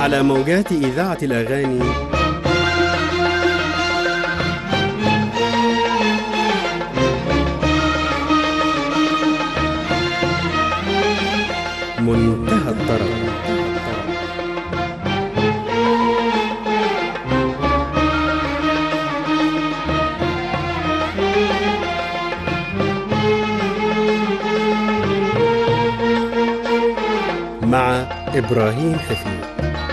على موجات إذاعة الأغاني منتهى الطرب. مع إبراهيم حفيظ.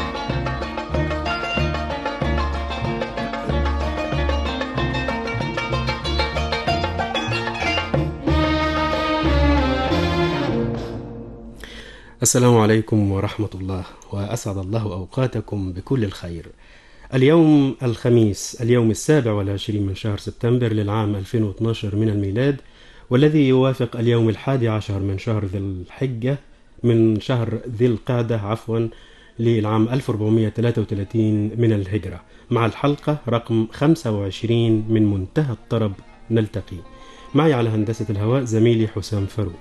السلام عليكم ورحمة الله، وأسعد الله أوقاتكم بكل الخير. اليوم الخميس، اليوم 27 من شهر سبتمبر للعام 2012 من الميلاد، والذي يوافق اليوم 11 من شهر ذي القعدة للعام 1433 من الهجرة، مع الحلقة رقم 25 من منتهى الطرب. نلتقي. معي على هندسة الهواء زميلي حسام فاروق.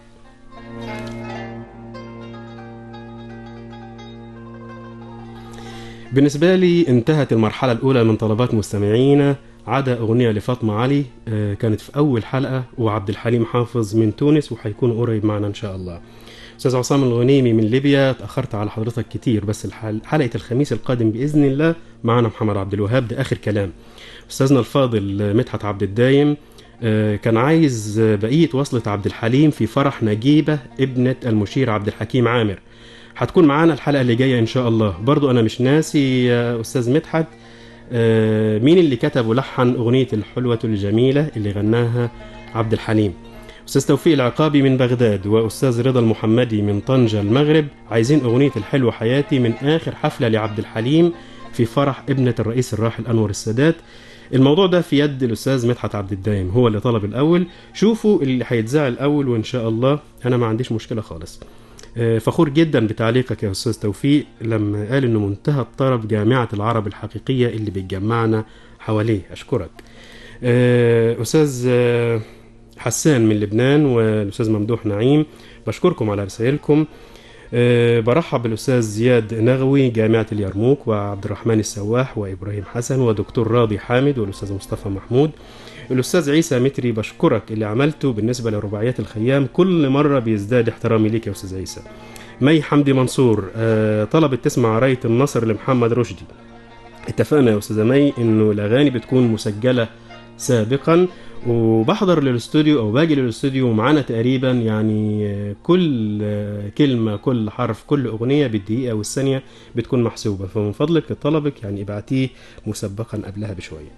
بالنسبة لي انتهت المرحلة الأولى من طلبات مستمعينا. عدا أغنية لفاطمة علي كانت في أول حلقة، وعبد الحليم حافظ من تونس وحيكون قريب معنا إن شاء الله. أستاذ عصام الغنيمي من ليبيا، تأخرت على حضرتك كتير، بس حلقة الخميس القادم بإذن الله معنا محمد عبد الوهاب، ده آخر كلام. أستاذنا الفاضل مدحت عبد الدايم كان عايز بقية وصلة عبد الحليم في فرح نجيبة ابنة المشير عبد الحكيم عامر، هتكون معانا الحلقة اللي جاية إن شاء الله. برضو أنا مش ناسي يا أستاذ مدحت مين اللي كتب ولحن أغنية الحلوة الجميلة اللي غناها عبد الحليم. أستاذ توفيق العقابي من بغداد، وأستاذ رضا المحمدي من طنجة المغرب، عايزين أغنية الحلوة حياتي من آخر حفلة لعبد الحليم في فرح ابنة الرئيس الراحل أنور السادات. الموضوع ده في يد الأستاذ مدحت عبد الدايم، هو اللي طلب الأول. شوفوا اللي هيتذاع الأول وإن شاء الله أنا ما عنديش مشكلة خالص. فخور جدا بتعليقك يا أستاذ توفيق لما قال إنه منتهى الطرب جامعة العرب الحقيقية اللي بتجمعنا حواليه. أشكرك. أستاذ حسان من لبنان والأستاذ ممدوح نعيم، بشكركم على رسائلكم. برحب بالأستاذ زياد نغوي جامعة اليرموك، وعبد الرحمن السواح، وإبراهيم حسن، ودكتور راضي حامد، والأستاذ مصطفى محمود. الأستاذ عيسى متري، بشكرك اللي عملته بالنسبة لرباعيات الخيام، كل مرة بيزداد احترامي ليك يا أستاذ عيسى. مي حمدي منصور طلبت تسمع راية النصر لمحمد رشدي. اتفقنا يا أستاذ مي إنه الأغاني بتكون مسجلة سابقا، وبحضر للاستوديو أو باجي للاستوديو معانا تقريبا يعني كل كلمة، كل حرف، كل أغنية بالدقيقة والثانية بتكون محسوبة، فمن فضلك لطلبك يعني ابعتيه مسبقا قبلها بشوية.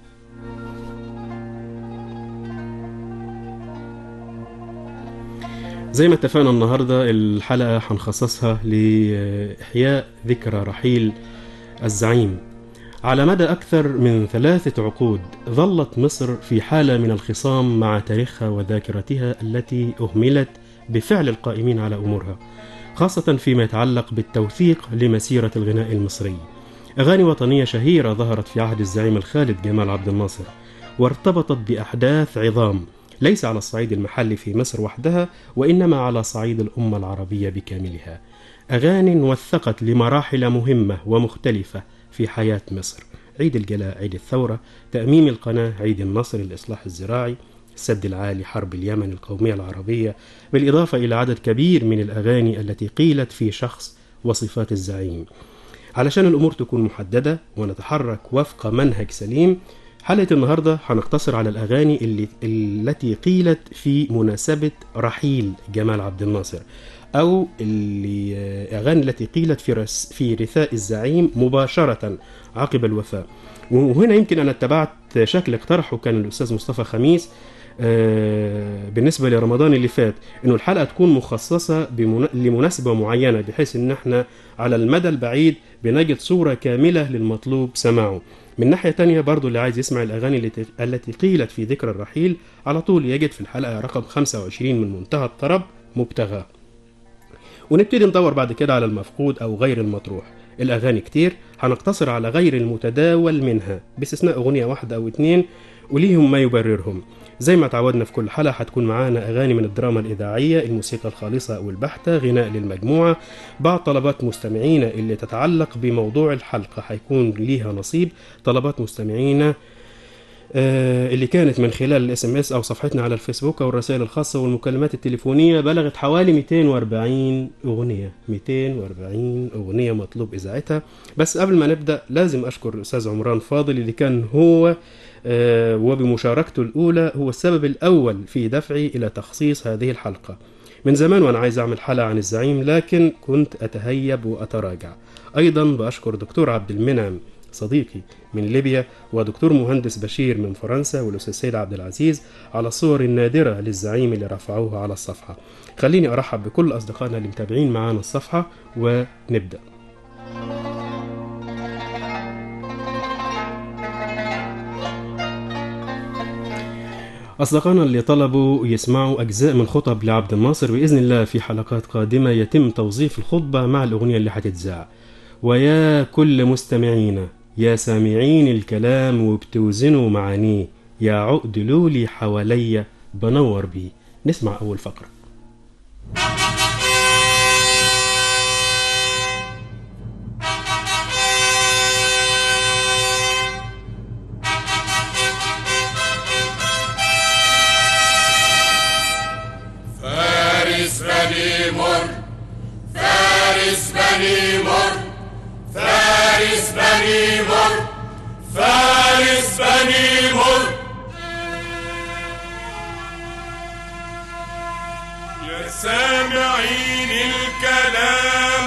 زي ما اتفقنا النهاردة الحلقة هنخصصها لإحياء ذكرى رحيل الزعيم. على مدى أكثر من 3 عقود ظلت مصر في حالة من الخصام مع تاريخها وذاكرتها التي أهملت بفعل القائمين على أمورها، خاصة فيما يتعلق بالتوثيق لمسيرة الغناء المصري. أغاني وطنية شهيرة ظهرت في عهد الزعيم الخالد جمال عبد الناصر، وارتبطت بأحداث عظام ليس على الصعيد المحلي في مصر وحدها، وإنما على صعيد الأمة العربية بكاملها. أغاني وثقت لمراحل مهمة ومختلفة في حياة مصر: عيد الجلاء، عيد الثورة، تأميم القناة، عيد النصر، الإصلاح الزراعي، السد العالي، حرب اليمن، القومية العربية، بالإضافة إلى عدد كبير من الأغاني التي قيلت في شخص وصفات الزعيم. علشان الأمور تكون محددة ونتحرك وفق منهج سليم، حلقة النهاردة هنقتصر على الأغاني التي قيلت في مناسبة رحيل جمال عبد الناصر، أو الأغاني التي قيلت في رثاء الزعيم مباشرة عقب الوفاة. وهنا يمكن أنا اتبعت شكل اقترحه كان الأستاذ مصطفى خميس بالنسبة لرمضان اللي فات، إنه الحلقة تكون مخصصة لمناسبة معينة، بحيث إن احنا على المدى البعيد بنجد صورة كاملة للمطلوب سماعه. من ناحية تانية برضو اللي عايز يسمع الأغاني التي قيلت في ذكرى الرحيل على طول يجد في الحلقة رقم 25 من منتهى الطرب مبتغى، ونبتدي ندور بعد كده على المفقود أو غير المطروح. الأغاني كتير، هنقتصر على غير المتداول منها باستثناء أغنية واحدة أو 2 وليهم ما يبررهم. زي ما تعودنا في كل حلقة هتكون معانا أغاني من الدراما الإذاعية، الموسيقى الخالصة والبحتة، غناء للمجموعة، بعض طلبات مستمعينا اللي تتعلق بموضوع الحلقة هيكون ليها نصيب، طلبات مستمعينا اللي كانت من خلال الاس ام اس او صفحتنا على الفيسبوك او الرسائل الخاصه والمكالمات التليفونيه، بلغت حوالي 240 اغنيه. 240 اغنيه مطلوب اذاعتها. بس قبل ما نبدا لازم اشكر الاستاذ عمران فاضل اللي كان هو وبمشاركته الاولى هو السبب الاول في دفعي الى تخصيص هذه الحلقه. من زمان وانا عايز اعمل حلقه عن الزعيم لكن كنت اتهيب واتراجع. ايضا باشكر دكتور عبد المنعم صديقي من ليبيا، ودكتور مهندس بشير من فرنسا، والأستاذ سيد عبد العزيز على الصور النادرة للزعيم اللي رفعوها على الصفحة. خليني أرحب بكل أصدقائنا اللي متابعين معانا الصفحة ونبدأ. أصدقائنا اللي طلبوا يسمعوا أجزاء من خطب لعبد الناصر، بإذن الله في حلقات قادمة يتم توظيف الخطبة مع الأغنية اللي هتتذاع. ويا كل مستمعينا يا سامعين الكلام وبتوزنوا معانيه، يا عقد لولي حواليا بنور بيه. نسمع أول فقرة. فارس بني مر، فارس بني مر، فارس بني مر، فارس بني مر. يا سامعين الكلام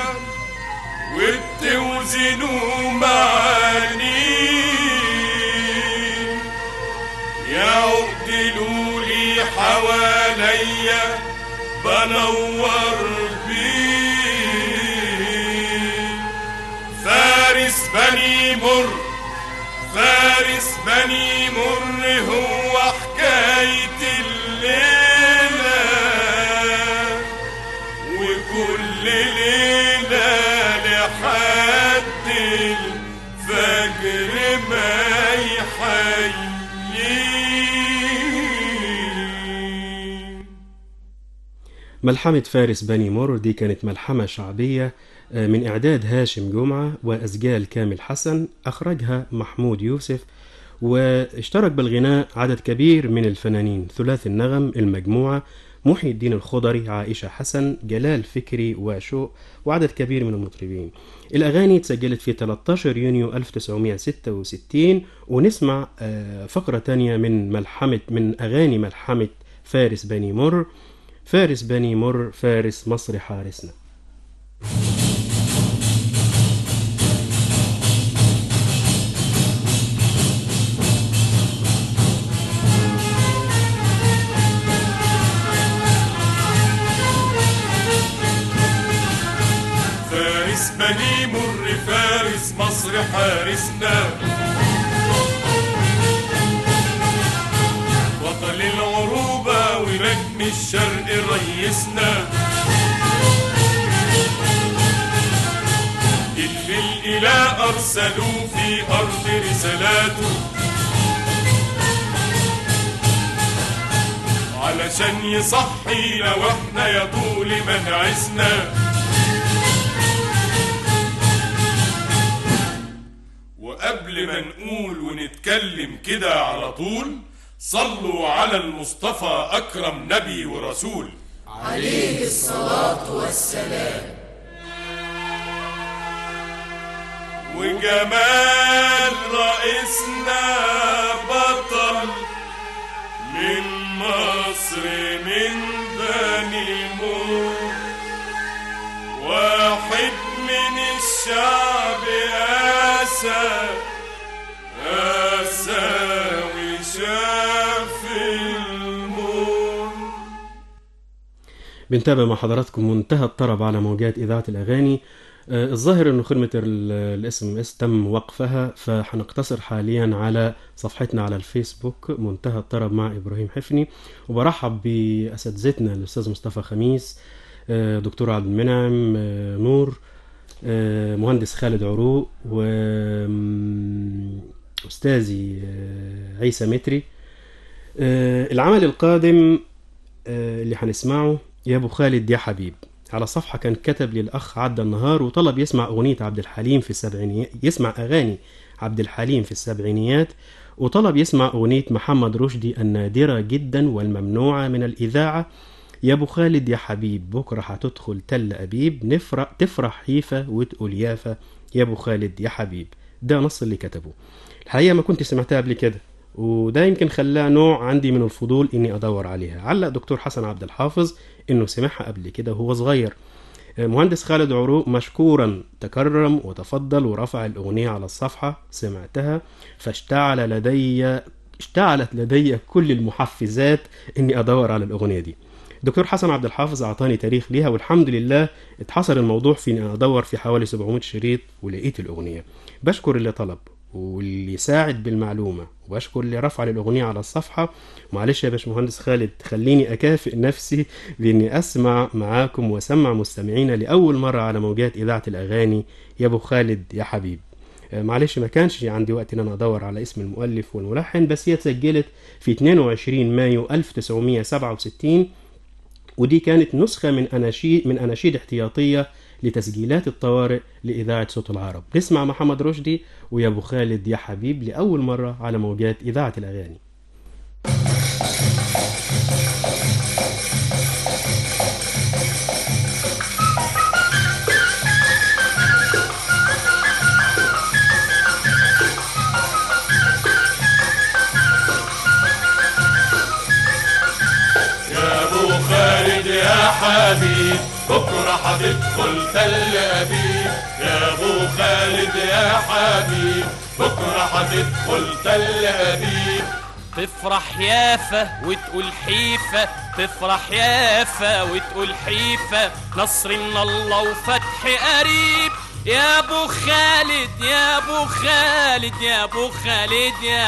وبتوزنوا معانيه، يا عقدلوا لي حواليا بنور بيه. فارس بني مر، فارس بني مر هو حكاية الليلة، وكل ليلة لحد الفجر ما يحيي. ملحمة فارس بني مر دي كانت ملحمة شعبية من إعداد هاشم جمعة وأسجال كامل حسن، أخرجها محمود يوسف، واشترك بالغناء عدد كبير من الفنانين، ثلاثي النغم المجموعة، محي الدين الخضري، عائشة حسن، جلال فكري وشوق، وعدد كبير من المطربين. الأغاني اتسجلت في 13 يونيو 1966. ونسمع فقرة تانية من أغاني ملحمة فارس بني مر. فارس بني مر فارس مصر حارسنا. فارس بني مر فارس مصر حارسنا، بطل العروبة ونجم الشرق ريسنا، اللي الإله أرسلوه في أرض رسالاته علشان يصحينا واحنا يا طول منعسنا. وقبل ما نقول ونتكلم كده على طول، صلوا على المصطفى أكرم نبي ورسول عليه الصلاة والسلام. وجمال رئيسنا بطل من مصر من بني مر، واحد من الشعب آسى وشاف المر. بنتابع مع حضراتكم منتهى الطرب على موجات إذاعة الأغاني. الظاهر انه خدمة الاس ام اس تم وقفها، فحنقتصر حاليا على صفحتنا على الفيسبوك منتهى الطرب مع ابراهيم حفني. وبرحب باساتذتنا الاستاذ مصطفى خميس، دكتور عبد المنعم نور، مهندس خالد عروق، واستاذي عيسى متري، العمل القادم اللي هنسمعه يا ابو خالد يا حبيب. على صفحة كان كتب للأخ عدى النهار وطلب يسمع أغنية عبد الحليم في السبعينيات، يسمع أغاني عبد الحليم في السبعينيات، وطلب يسمع أغنية محمد رشدي النادرة جدا والممنوعة من الإذاعة يا ابو خالد يا حبيب، بكرة هتدخل تل أبيب، تفرح حيفا وتقول يافا يا ابو خالد يا حبيب. ده نص اللي كتبه. الحقيقة ما كنت سمعتها قبل كده، وده يمكن خلاه نوع عندي من الفضول اني ادور عليها. علق دكتور حسن عبد الحافظ انه سمعها قبل كده وهو صغير. مهندس خالد عروق مشكورا تكرم وتفضل ورفع الاغنية على الصفحة، سمعتها اشتعلت لدي كل المحفزات اني ادور على الاغنية دي. دكتور حسن عبد الحافظ اعطاني تاريخ ليها، والحمد لله اتحصر الموضوع في اني ادور في حوالي 700 شريط ولقيت الاغنية. بشكر اللي طلب واللي ساعد بالمعلومة، وبشكر اللي رفع الأغنية على الصفحة. معلش يا باشمهندس خالد، خليني أكافئ نفسي بإني أسمع معاكم وأسمع مستمعينا لأول مرة على موجات إذاعة الأغاني يا أبو خالد يا حبيب. معلش ما كانش عندي وقت إن أنا أدور على اسم المؤلف والملحن، بس هي اتسجلت في 22 مايو 1967، ودي كانت نسخة من أناشيد احتياطية لتسجيلات الطوارئ لإذاعة صوت العرب. نسمع محمد رشدي ويا أبو خالد يا حبيب لأول مرة على موجات إذاعة الأغاني. يا أبو خالد يا حبيب، بكرة هتدخل تل أبيب. يا أبو خالد يا حبيب، بكرة هتدخل تل أبيب. تفرح يافا وتقول حيفا، تفرح يافا وتقول حيفا، نصر من الله وفتح قريب. يا ابو خالد يا ابو خالد يا ابو خالد يا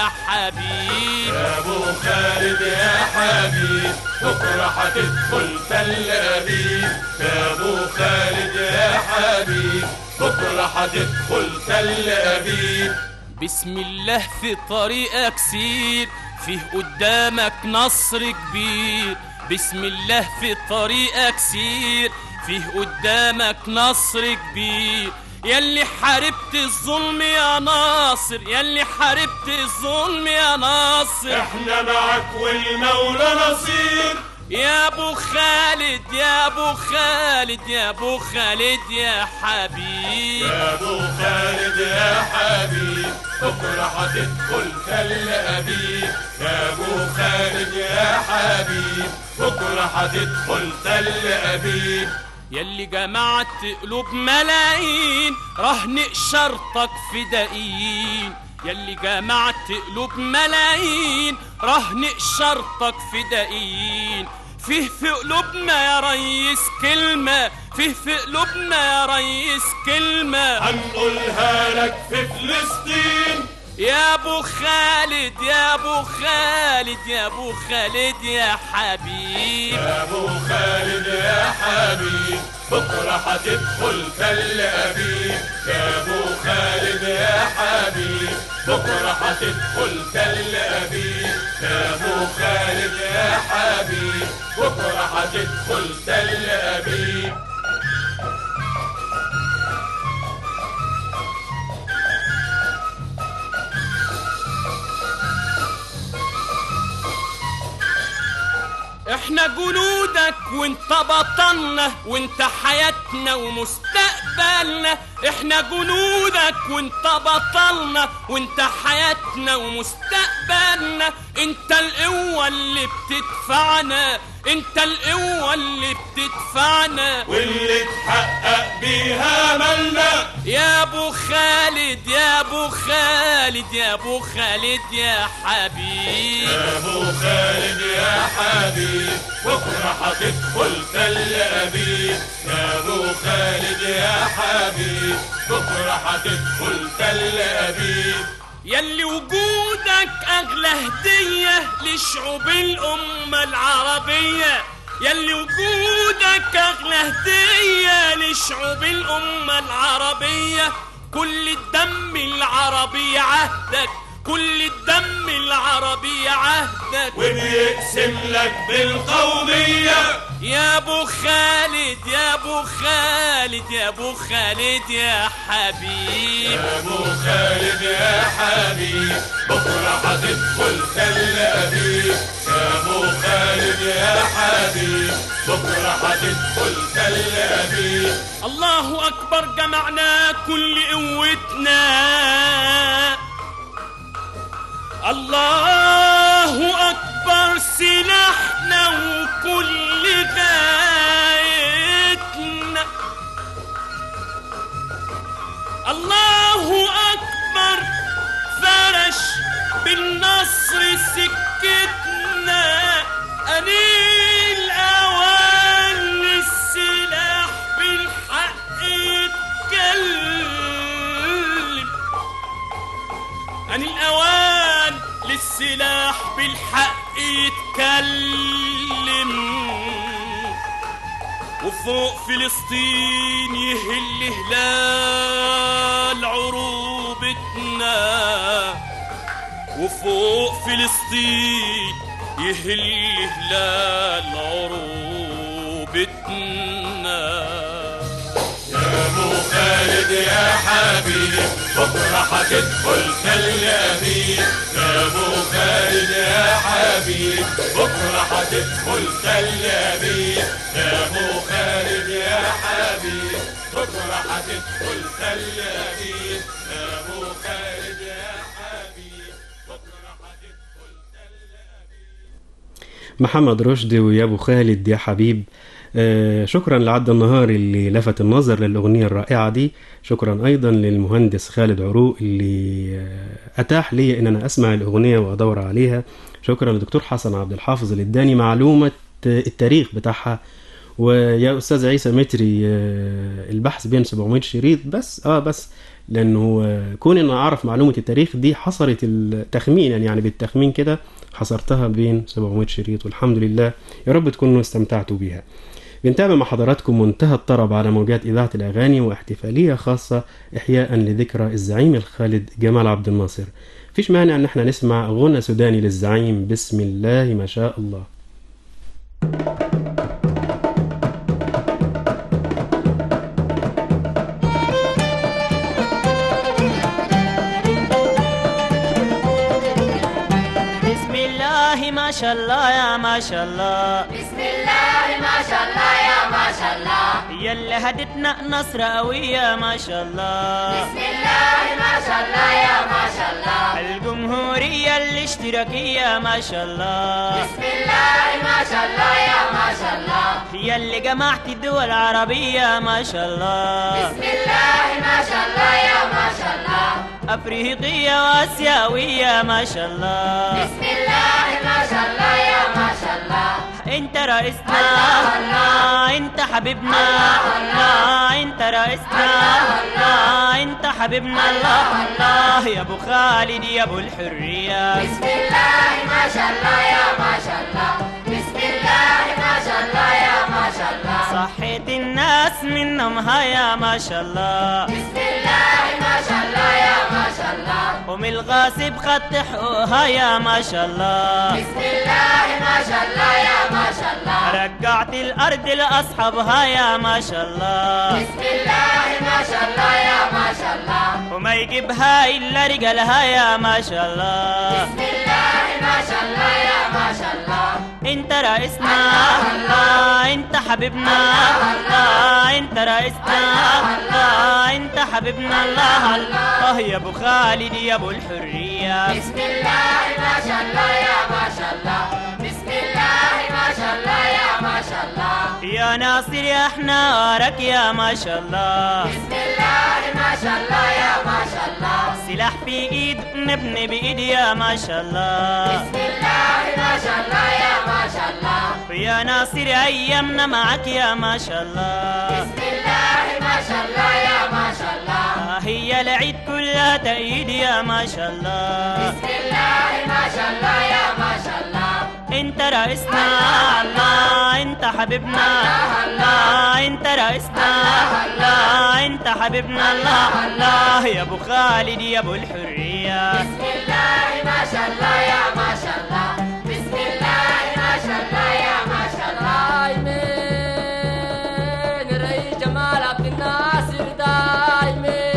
حبيب. يا أبو خالد يا حبيب، بكرة هتدخل تل أبيب. يا أبو خالد يا حبيب، بكرة هتدخل تل أبيب. بسم الله في طريقك سير، فيه قدامك نصر كبير. بسم الله في طريقك سير، فيه قدامك نصر كبير. ياللي حاربت الظلم يا ناصر، ياللي حاربت الظلم يا ناصر، احنا معك والمولى نصير. يا ابو خالد يا ابو خالد يا ابو خالد يا حبيب. يا أبو خالد يا حبيب، بكرة هتدخل تل أبيب. يا أبو خالد يا حبيب، بكرة هتدخل تل أبيب. ياللي جمعت قلوب ملايين، رهن شرطك فدائيين. ياللي جمعت قلوب ملايين، رهن شرطك فدائيين. فيه في قلوبنا يا ريس كلمة، فيه في قلوبنا يا ريس كلمة هنقولها لك في فلسطين. يا ابو خالد يا ابو خالد يا ابو خالد يا حبيب. يا أبو خالد يا حبيب، بكرة هتدخل تل أبيب. يا أبو خالد يا حبيب، بكرة هتدخل تل أبيب. يا أبو خالد يا حبيب، بكرة هتدخل تل أبيب. احنا جنودك وانت بطلنا، وانت حياتنا ومستقبلنا. احنا جنودك وانت بطلنا، وانت حياتنا ومستقبلنا. انت القوة اللي بتدفعنا، انت القوة اللي بتدفعنا، واللي تحقق بيها مالنا. يا ابو خالد يا ابو خالد يا ابو خالد يا حبيب. يا أبو خالد يا حبيب، بكرة هتدخل تل أبيب. يا أبو خالد يا حبيب، بكرة هتدخل تل أبيب. ياللي وجودك أغلى هدية لشعوب الأمة العربية. ياللي وجودك أغلى هدية لشعوب الأمة العربية. كل الدم العربي عهدك، كل الدم العربي عهدك وبيقسم لك بالقومية يا ابو خالد يا ابو خالد يا ابو خالد يا حبيب يا ابو خالد يا حبيب بكرة هتدخل تل أبيب يا ابو خالد يا حبيب بكرة هتدخل تل أبيب الله اكبر جمعنا كل قوتنا الله اكبر سلاحنا وكل غايتنا الله اكبر فرش بالنصر سكتنا قليل اوان للسلاح بالحق يتكلم عن الاوان للسلاح بالحق يتكلم وفوق فلسطين يهل هلال عروبتنا وفوق فلسطين يهل هلال عروبتنا يا ابو خالد يا حبيب بكرة هتدخل تل أبيب يا ابو خالد يا حبيب بكرة هتدخل تل أبيب يا ابو خالد يا حبيب بكرة هتدخل تل أبيب يا ابو خالد يا حبيب بكرة هتدخل تل أبيب. محمد رشدي ويا ابو خالد يا حبيب. شكرا لعد النهار اللي لفت النظر للأغنية الرائعة دي. شكرا أيضا للمهندس خالد عروق اللي أتاح لي أن أنا أسمع الأغنية وأدور عليها. شكرا لدكتور حسن عبد الحافظ اللي اداني معلومة التاريخ بتاعها. ويا أستاذ عيسى متري البحث بين 700 شريط بس لأنه كون أن أعرف معلومة التاريخ دي حصرت التخمين يعني بالتخمين كده حصرتها بين 700 شريط والحمد لله. يا رب تكونوا استمتعتوا بيها. بنتابع مع حضراتكم منتهى الطرب على موجات إذاعة الأغاني واحتفالية خاصة إحياء لذكرى الزعيم الخالد جمال عبد الناصر. فيش مانع أن احنا نسمع غنى سوداني للزعيم بسم الله ما شاء الله. ما شاء الله يا ما شاء الله بسم الله ما شاء الله يا ما شاء الله يلي هدتنا نصر قوية ما شاء الله بسم الله ما شاء الله يا ما شاء الله الجمهورية الاشتراكية ما شاء الله بسم الله ما شاء الله يا ما شاء الله يلي جمعت الدول العربية ما شاء الله بسم الله ما شاء الله يا ما شاء الله أفريقية وآسيوية ما شاء الله بسم الله ما شاء الله يا ما شاء الله انت رئيسنا الله انت حبيبنا الله انت رئيسنا الله انت حبيبنا الله الله يا ابو خالد يا ابو الحرية بسم الله ما شاء الله يا ما شاء الله بسم الله ما شاء الله يا ما شاء الله صحيت الناس من نومها يا ما شاء الله بسم الله ما شاء الله يا ما شاء الله ومن الغاصب خط حقوقها يا ما شاء الله بسم الله ما شاء الله يا ما شاء الله رجعت الأرض لأصحابها يا ما شاء الله بسم الله ما شاء الله يا ما شاء الله وما يجيبها إلا رجالها يا ما شاء الله بسم الله ما شاء الله يا ما شاء الله انت رئيسنا الله انت حبيبنا الله انت رئيسنا الله انت حبيبنا الله الله يا ابو خالد يا ابو الحرية بسم الله ما شاء الله يا ما شاء الله بسم الله ما شاء الله يا ما شاء الله يا ناصر يا احنا وراك يا ما شاء الله بسم الله ما شاء الله يا ما شاء الله سلاح في ايد نبني بايد يا ما شاء الله بسم الله ما شاء الله يا ما شاء الله يا ناصر ايامنا معك يا ما شاء الله بسم الله ما شاء الله يا ما شاء الله هي العيد كلها تأييد يا ما شاء الله بسم الله ما شاء الله يا ما شاء الله انت رئيسنا الله انت حبيبنا الله انت رئيسنا الله انت حبيبنا الله الله يا ابو خالد يا ابو الحرية بسم الله شاء الله يا ما شاء الله بسم الله ما شاء الله يا ما شاء الله دايمين رئيس جمال عبد الناصر دايمين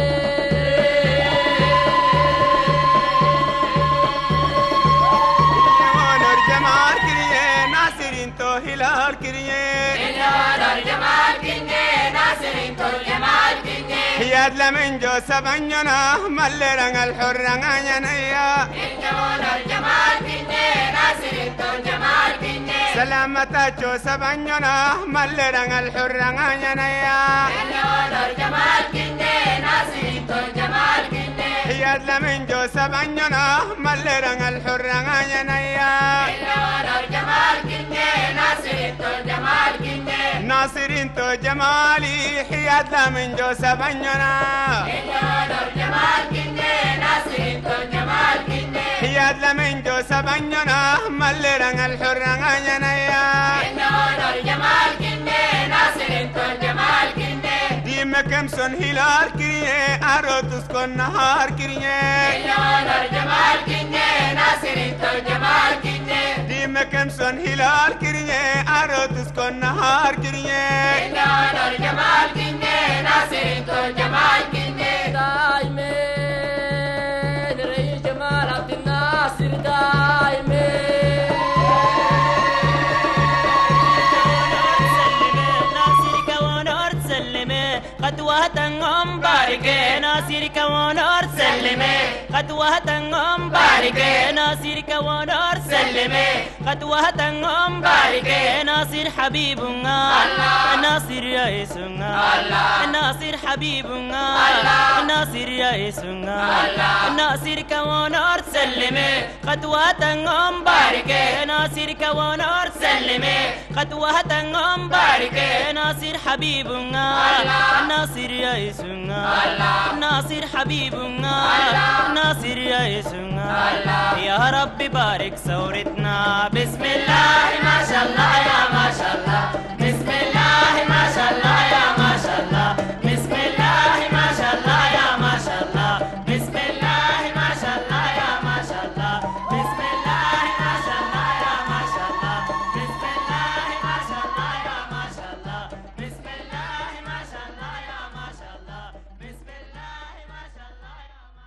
ونور جمال كريه ناصر انتو هلال كريه ونور جمال كني ناصر انتو الجمال كني هياد لمن جو سبنجنا ملرن الحرن ينيا ونور جمال كني ناصر انتو الجمال كني سلامة جو سبنجنا ملرن الحرن ينيا ونور جمال كني ناصر انتو الجمال كني هياد لمن جو سبنجنا ملرن الحرن ينيا ونور جمال كني ناصر انتو الجمال كني ناصر انتو جمالي هياد لمن جو سبنجنا ونور جمال كني ناصر انتو الجمال كني هياد لمن جو سبنجنا ملرن الحرن ينيا ونور جمال كني ناصر انتو الجمال كني ديمكم سن هلال كريه أروتس كن نهار كريه ونور جمال كني ناصر انتو الجمال كني ديمكم سن هلال كريه أروتس كن نهار كريه ونور جمال كني ناصر انتو الجمال كني دايمين رئيس جمال عبد الناصر دايمين ناصرك ونور تسلمي خطواتهم باركة ناصرك ونور تسلمي خطواتهم باركة ناصرك ونور تسلمي خطواتهم باركة ناصر حبيبنا ناصر رئيسنا ناصر حبيبنا ناصر رئيسنا ناصرك ونور تسلمي خطواتهم باركة ناصرك ونور تسلمي خطواتهم باركة ناصر حبيبنا ناصر رئيسنا ناصر حبيبنا ناصر رئيسنا يا رب بارك ثورتنا بسم الله ما شاء الله يا ما شاء الله بسم الله ما شاء الله يا ما شاء الله بسم الله ما شاء الله يا ما شاء الله بسم الله ما شاء الله يا ما شاء الله بسم الله ما شاء الله يا ما شاء الله بسم الله ما شاء الله يا ما شاء الله بسم الله ما شاء الله يا ما شاء الله بسم الله ما شاء الله يا ما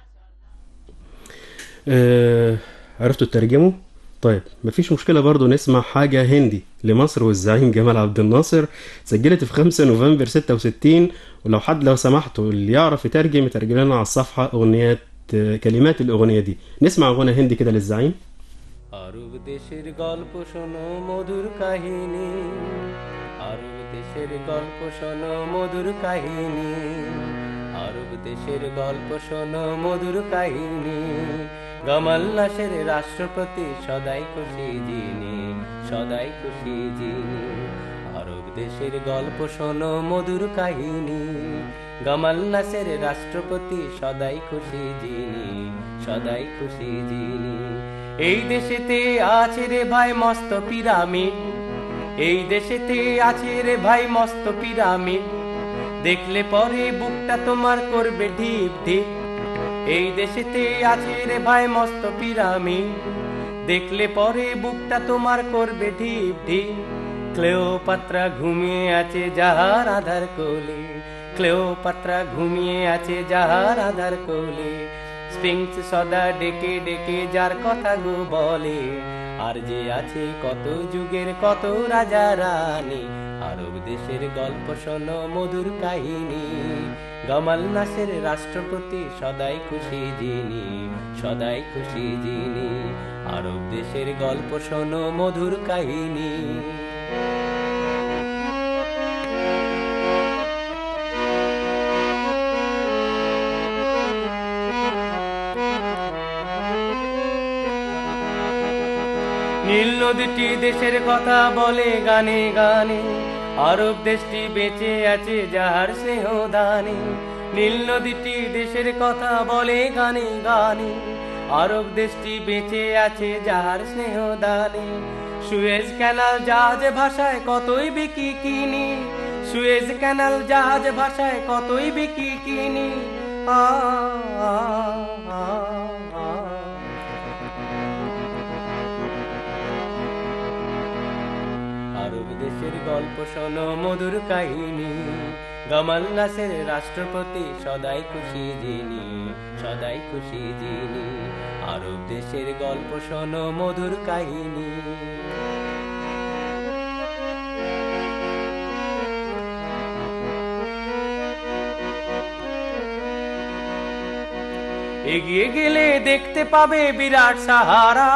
شاء الله عرفتوا تترجموا؟ طيب مفيش مشكلة برضو نسمع حاجة هندي لمصر والزعيم جمال عبد الناصر، سجلت في 5 نوفمبر 66. ولو حد لو سمحتوا اللي يعرف يترجم يترجم لنا على الصفحة أغنيات كلمات الأغنية دي. نسمع أغنية هندي كده للزعيم. আরব দেশের গল্প শোনো মধুর কাহিনী আরব দেশের গল্প শোনো মধুর কাহিনী আরব দেশের গল্প শোনো মধুর কাহিনী গামাল নাসের রাষ্ট্রপতি সদাই খুশি যিনি সদাই খুশি যিনি আরব দেশের গল্প শোনো মধুর কাহিনী গামাল নাসের রাষ্ট্রপতি সদাই খুশি যিনি সদাই খুশি যিনি এই দেশেতে আছে রে ভাই মস্ত পিরামিড এই দেশেতে আছে রে ভাই মস্ত পিরামিড দেখলে পরে বুকটা তোমার করবে ঢিপ ঢিপ এই দেশেতে আছে রে ভাই মস্ত পিরামিড দেখলে পরে বুকটা তোমার করবে ঢিপ ঢিপ ক্লেওপাত্রা ঘুমিয়ে আছে যাহার আধার কোলে ক্লেওপাত্রা ঘুমিয়ে আছে যাহার আধার কোলে স্ফিংস সদা ডেকে ডেকে যার কথা গো বলে আর যে আছে কত যুগের কত রাজা রানী আরব দেশের গল্প শোনো মধুর কাহিনী গামাল নাসের রাষ্ট্রপতি সদাই খুশি যিনি সদাই খুশি যিনি আরব দেশের গল্প শোনো মধুর কাহিনী নীল নদীটি দেশের কথা বলে গানে গানে আরব দেশটি বেঁচে আছে যাহার স্নেহ দানে নীল নদীটি দেশের কথা বলে গানে গানে আরব দেশটি বেঁচে আছে যাহার স্নেহ দানে সুয়েজ ক্যানাল জাহাজ ভাষায় কতই বিকি কিনি সুয়েজ ক্যানাল জাহাজ ভাষায় কতই বিকি কিনি দেশের গল্প শোনো মধুর কাহিনী গামাল নাসের রাষ্ট্রপতি সদাই খুশি যিনি সদাই খুশি যিনি আরব দেশের গল্প শোনো মধুর কাহিনী এগিয়ে গেলে দেখতে পাবে বিরাট সাহারা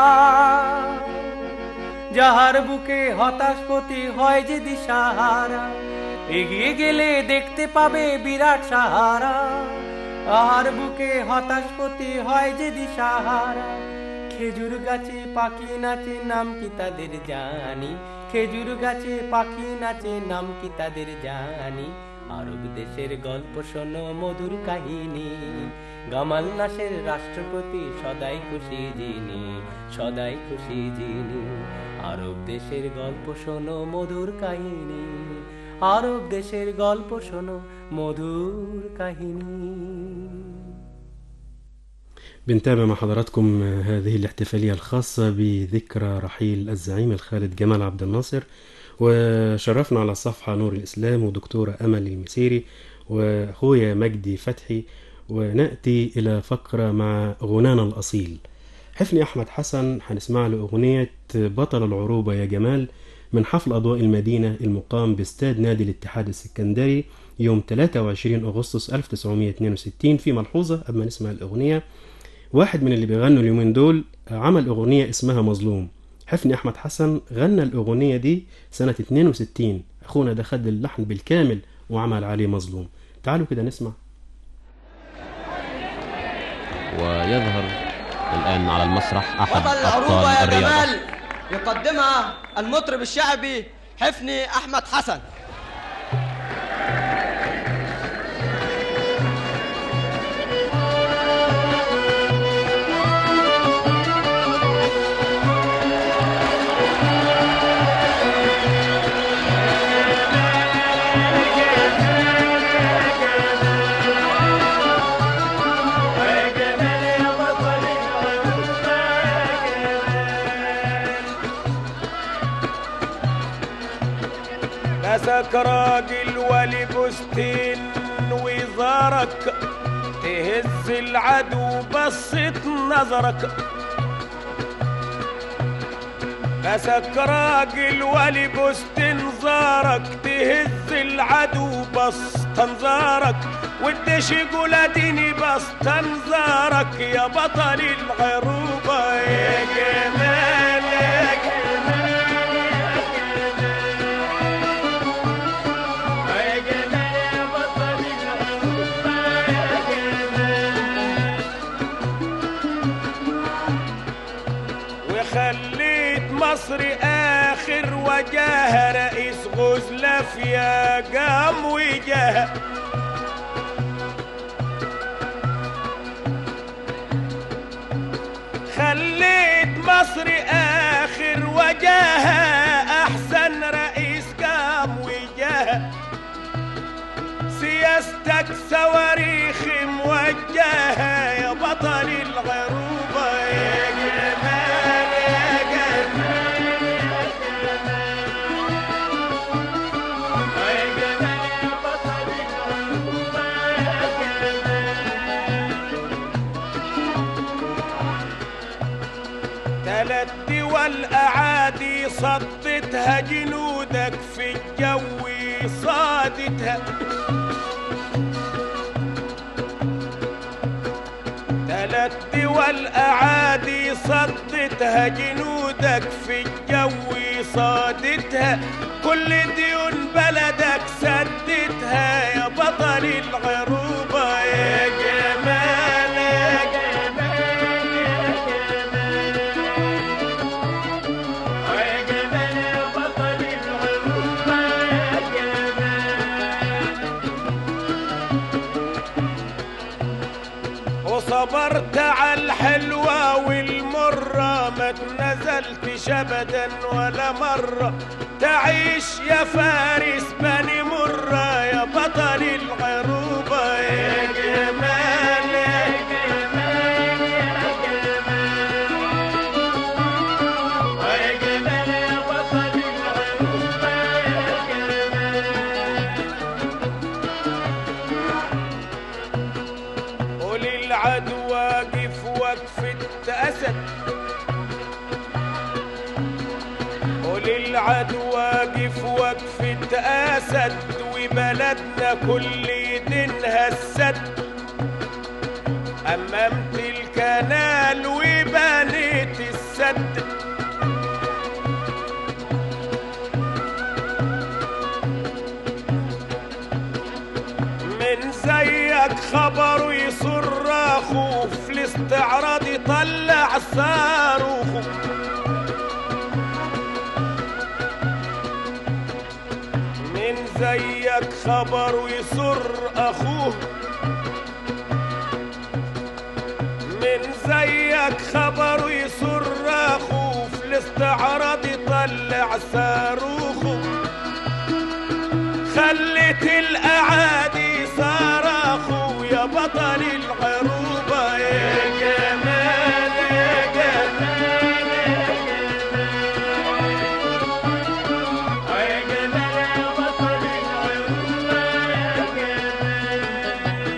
যাহার বুকে হতাশপতি হয় যে দিশাহারা এগিয়ে গেলে দেখতে পাবে বিরাট সাহারা আহার বুকে হতাশপতি হয় যে দিশাহারা খেজুর গাছে পাখি নাচে নাম কি তাদের জানি খেজুর গাছে পাখি নাচে নাম কি তাদের জানি আরব দেশের গল্প শোনো মধুর কাহিনী গামাল নাসের রাষ্ট্রপতি সদাই খুশি যিনি সদাই খুশি যিনি আরব দেশের গল্প শোনো মধুর কাহিনী আরব দেশের গল্প শোনো মধুর কাহিনী بنتابع مع حضراتكم هذه الاحتفالية الخاصة بذكرى رحيل الزعيم الخالد جمال عبد الناصر وشرفنا على الصفحة نور الإسلام ودكتورة أمل المسيري وأخويا مجدي فتحي ونأتي إلى فقرة مع غنانا الأصيل حفني أحمد حسن هنسمع له أغنية بطل العروبة يا جمال من حفل أضواء المدينة المقام باستاد نادي الاتحاد السكندري يوم 23 أغسطس 1962 في ملحوظة قبل ما نسمع الأغنية واحد من اللي بيغنوا اليومين دول عمل أغنية اسمها مظلوم حفني أحمد حسن غنى الأغنية دي سنة 62 أخونا ده خد اللحن بالكامل وعمل عليه مظلوم تعالوا كده نسمع ويظهر الآن على المسرح أحد بطل العروبة يا الرياضة جمال يقدمها المطرب الشعبي حفني أحمد حسن مسك راجل ولي بستين وزارك تهز العدو بصت نظرك مسك راجل ولي بستين زارك تهز العدو بصت نظرك والدش جولاديني بصت نظرك يا بطل العروبة يا جمال يا جمال خليت مصر آخر وجاه رئيس غزلف يا قام وجاه خليت مصر آخر وجاه أحسن رئيس قام وجاه سياستك صواريخ موجهة يا بطل العروبة يا جمال يا جمال يا جمال يا بطل العروبة يا جمال 3 دول أعادي صدتها جنودك في الجو صادتها 3 دول أعادي صدتها جنودك في الجو صادتها كل ديون بلدك سدتها يا بطل العروبة يا جمال يا جمال يا جمال يا جمال يا بطل العروبة يا جمال وصبرت على الحلوة والمرة ما تنزلتش أبدا ولا مرة تعيش يا فارس بني مرة يا بطل العروبة يا جمال يا جمال يا جمال يا جمال يا بطل العروبة وللعدو واقف وقفة أسد، وللعدو واقف وقفة أسد، وبلدنا كل دينها السد، أممت الكنال وبنيت السد. من زيك خبر يسر أخوه، في الاستعراض يطلع صاروخه. من زيك خبر ويسر أخوه، من زيك خبر ويسر أخوه، في الاستعراض يطلع صاروخه. خلت الأعادي صرخوا يا بطل العروبة يا جمال يا جمال يا جمال يا بطل العروبة يا جمال.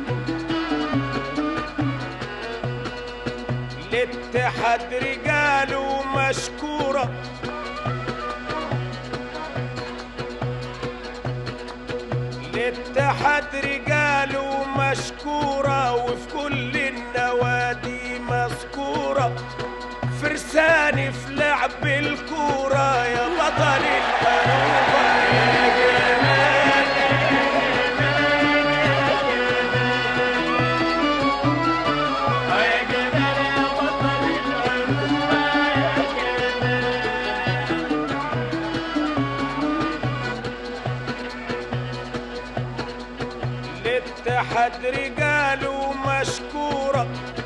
الاتحاد رجاله مشكورة، الاتحاد رجاله مشكورة، وفي كل النوادي مذكورة. فرساني في لعب الكورة يا بطل العروبة يا جمال يا جمال يا بطل العروبة يا جمال. الاتحاد رجاله مشكورة،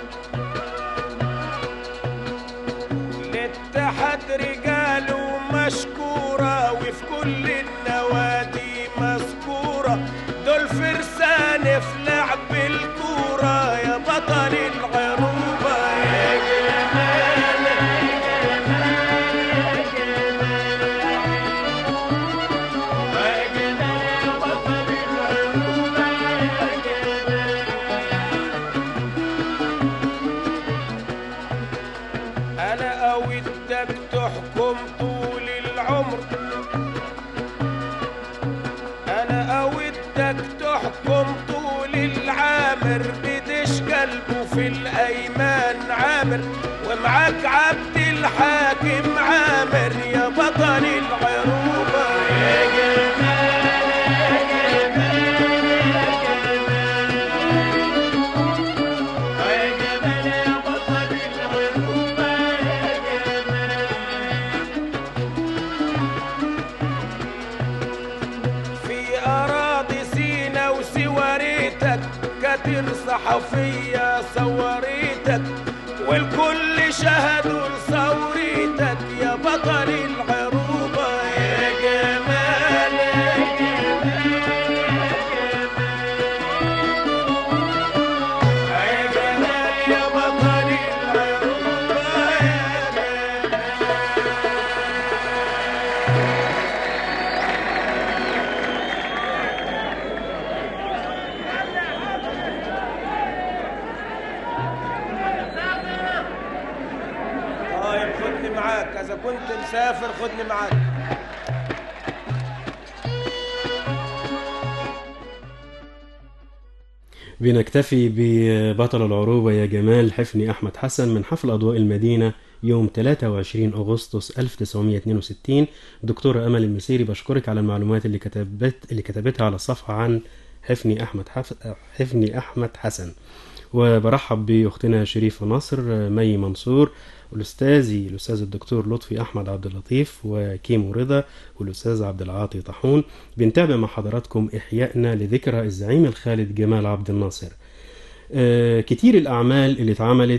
الاتحاد رجاله مشكورة، وفي كل النوادي مذكورة. دول فرسان في لعب الكورة يا بطل العروبة يا جمال يا جمال يا جمال يا جمال يا بطل العروبة يا جمال. أنا أودك تحكم طول العمر، أنا أودك تحكم طول العامر، بدش قلبه في الأيمان عامر، ومعاك عبد الحاكم عامر يا بطل العروبة يا جمال يا جمال يا جمال يا بطل العروبة يا جمال. في أراضي سينا وسواريتك كتير صحفية صوريتك، والكل شهدوا لصوريتك يا بطل العروبة يا جمال يا جمال يا جمال يا بطل العروبة يا جمال. طيب خدني معاك، إذا كنت مسافر خدني معاك. بنكتفي ببطل العروبة يا جمال حفني أحمد حسن من حفل أضواء المدينة يوم 23 أغسطس 1962. دكتورة أمل المسيري بشكرك على المعلومات اللي كتبتها على الصفحة عن حفني أحمد حسن، وبرحب بأختنا شريفة نصر، مي منصور، الأستاذ الدكتور لطفي أحمد عبد اللطيف، وكيمو رضا، والأستاذ عبد العاطي طاحون. بنتابع مع حضراتكم إحيائنا لذكرى الزعيم الخالد جمال عبد الناصر. كتير الأعمال اللي اتعملت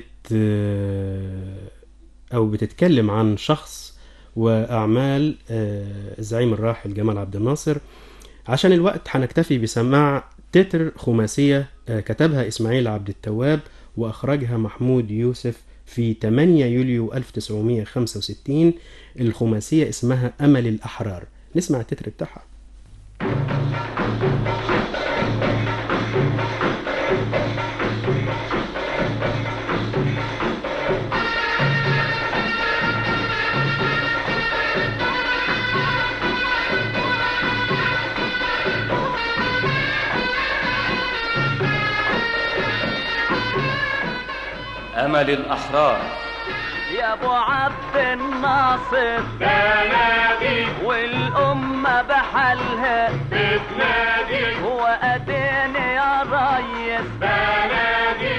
أو بتتكلم عن شخص وأعمال الزعيم الراحل جمال عبد الناصر. عشان الوقت هنكتفي بسماع تتر خماسية كتبها إسماعيل عبد التواب وأخرجها محمود يوسف في 8 يوليو 1965. الخماسية اسمها أمل الأحرار. نسمع التتر بتاعها. أمل الأحرار. يا ابو عبد الناصر بلدي والأمة بحالها بتنادي هو أديني يا ريس بلدي.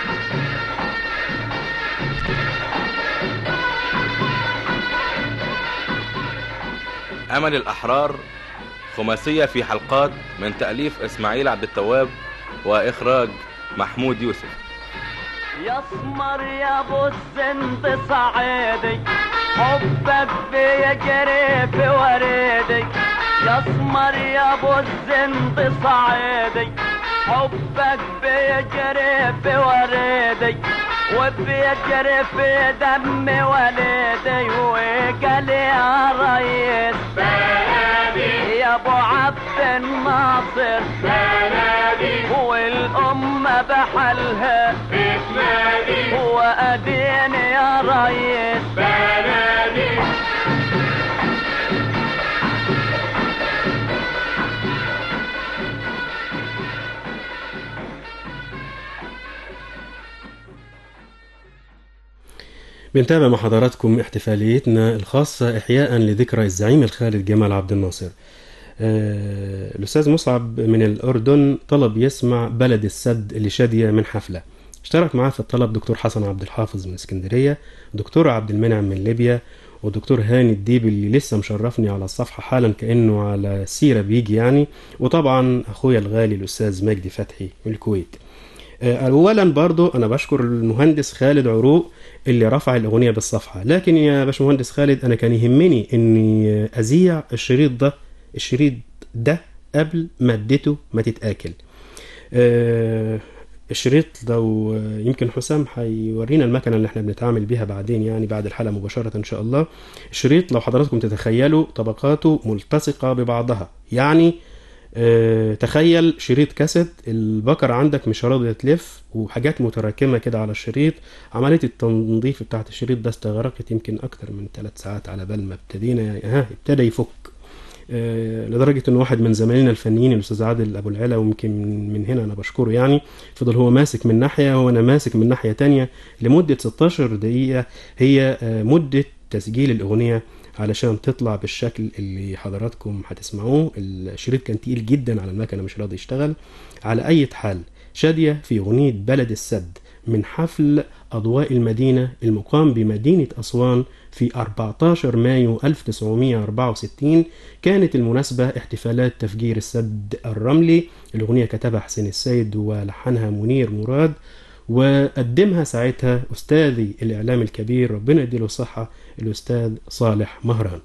أمل الأحرار خماسية في حلقات من تأليف إسماعيل عبد التواب وإخراج محمود يوسف. يسمر يا ابو الزند صعيدي حبك بيجري في وريدي. يسمر يا ابو الزند صعيدي حبك بيجري في وريدي وبيجري في دم وليدي. وقال يا ريس بلدي يا ابو عبد الناصر بلدي والأمة بحالها بتنادي هو أديني يا ريس بلدي. بنتابع مع حضراتكم احتفاليتنا الخاصة إحياء لذكرى الزعيم الخالد جمال عبد الناصر. الأستاذ مصعب من الأردن طلب يسمع بلد السد لشادية من حفلة. اشترك معاه في الطلب دكتور حسن عبد الحافظ من اسكندرية، ودكتور عبد المنعم من ليبيا، ودكتور هاني الديب اللي لسه مشرفني على الصفحة حالا كأنه على سيرة بيجي يعني، وطبعا أخويا الغالي الأستاذ مجدي فتحي من الكويت. أولا برضو أنا بشكر المهندس خالد عروق اللي رفع الأغنية بالصفحة، لكن يا باشمهندس خالد أنا كان يهمني أني أذيع الشريط ده قبل ما اديته ما تتآكل. الشريط لو يمكن حسام هيورينا المكنة اللي احنا بنتعامل بيها بعدين يعني بعد الحلقة مباشرة ان شاء الله. الشريط لو حضراتكم تتخيلوا طبقاته ملتصقة ببعضها، يعني تخيل شريط كاسيت البكر عندك مش راضية تلف وحاجات متراكمة كده على الشريط. عملية التنظيف بتاعت الشريط ده استغرقت يمكن اكتر من 3 ساعات على بال ما ابتدينا ابتدى يفك، لدرجة ان واحد من زمايلنا الفنيين الاستاذ عادل ابو العلا، ويمكن من هنا انا بشكره يعني، فضل هو ماسك من ناحية وانا ماسك من ناحية تانية لمدة 16 دقيقة هي مدة تسجيل الاغنية علشان تطلع بالشكل اللي حضراتكم هتسمعوه. الشريط كان تقيل جدا على المكنة مش راضي يشتغل. على اي حال شادية في اغنية بلد السد من حفل أضواء المدينة المقام بمدينة أسوان في 14 مايو 1964. كانت المناسبة احتفالات تفجير السد الرملي. الأغنية كتبها حسين السيد ولحنها منير مراد، وقدمها ساعتها أستاذي الإعلام الكبير ربنا يديله الصحة الأستاذ صالح مهران.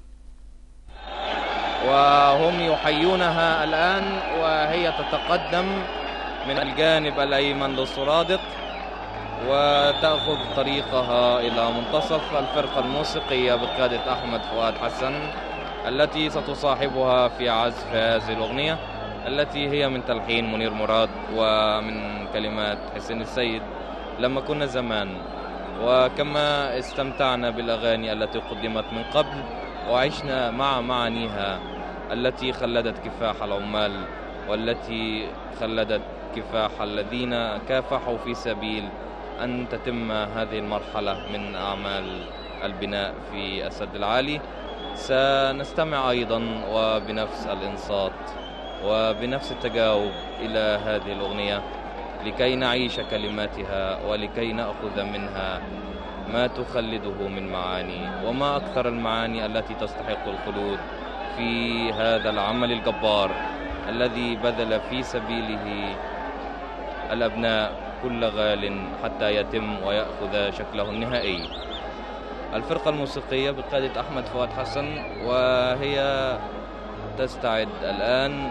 وهم يحيونها الآن وهي تتقدم من الجانب الأيمن للسرادق وتأخذ طريقها إلى منتصف الفرقة الموسيقية بقيادة أحمد فؤاد حسن التي ستصاحبها في عزف هذه الأغنية التي هي من تلحين منير مراد ومن كلمات حسين السيد لما كنا زمان. وكما استمتعنا بالأغاني التي قدمت من قبل وعشنا مع معانيها التي خلدت كفاح العمال والتي خلدت كفاح الذين كافحوا في سبيل أن تتم هذه المرحلة من أعمال البناء في السد العالي، سنستمع أيضا وبنفس الإنصات وبنفس التجاوب إلى هذه الأغنية لكي نعيش كلماتها ولكي نأخذ منها ما تخلده من معاني، وما أكثر المعاني التي تستحق الخلود في هذا العمل الجبار الذي بذل في سبيله الأبناء كل غال حتى يتم ويأخذ شكله النهائي. الفرقة الموسيقية بقيادة أحمد فؤاد حسن وهي تستعد الآن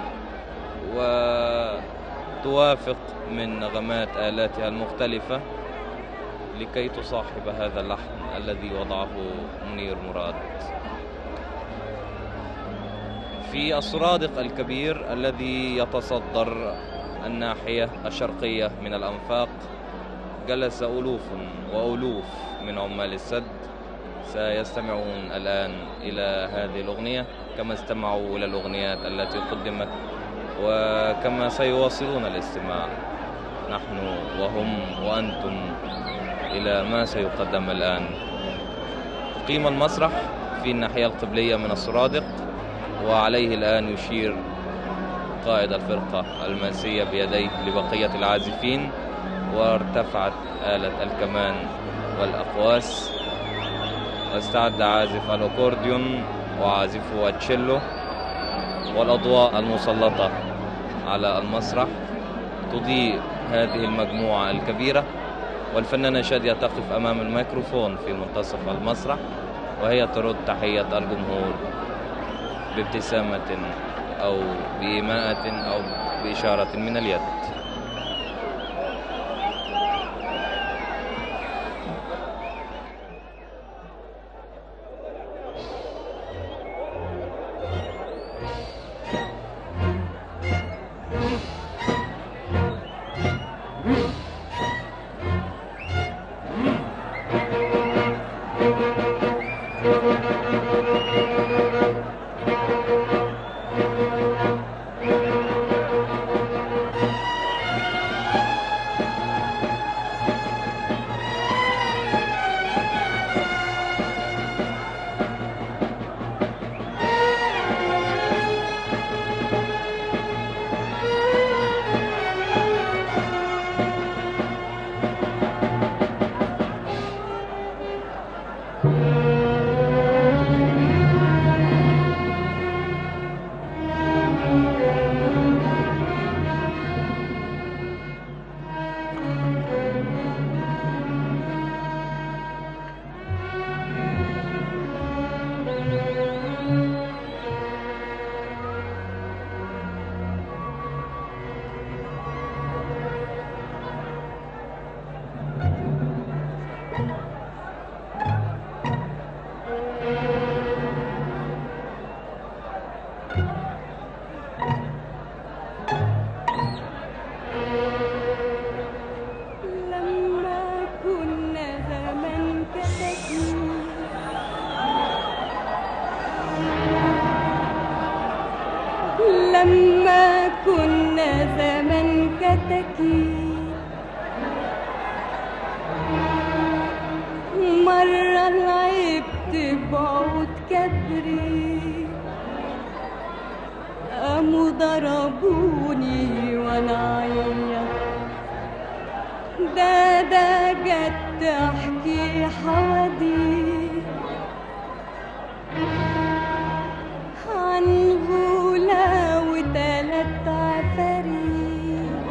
وتوافق من نغمات آلاتها المختلفة لكي تصاحب هذا اللحن الذي وضعه منير مراد. في السرادق الكبير الذي يتصدر الناحية الشرقية من الأنفاق جلس ألوف وألوف من عمال السد سيستمعون الآن إلى هذه الأغنية كما استمعوا إلى الأغنيات التي قدمت وكما سيواصلون الاستماع نحن وهم وأنتم إلى ما سيقدم الآن. قيم المسرح في الناحية القبلية من السرادق، وعليه الآن يشير قائد الفرقة الماسية بيديه لبقية العازفين، وارتفعت آلة الكمان والأقواس، واستعد عازف الأكورديون وعازف التشيلو، والأضواء المسلطة على المسرح تضيء هذه المجموعة الكبيرة، والفنانة شادية تقف أمام الميكروفون في منتصف المسرح، وهي ترد تحية الجمهور بابتسامة أو بإيماءة أو بإشارة من اليد. لما كنا زمان كتاكيت، مرة لعبت بعود كبريت، قاموا ضربوني وانا عيطت، ده جت تحكي حواديت عن غلا وتلات عفاريت،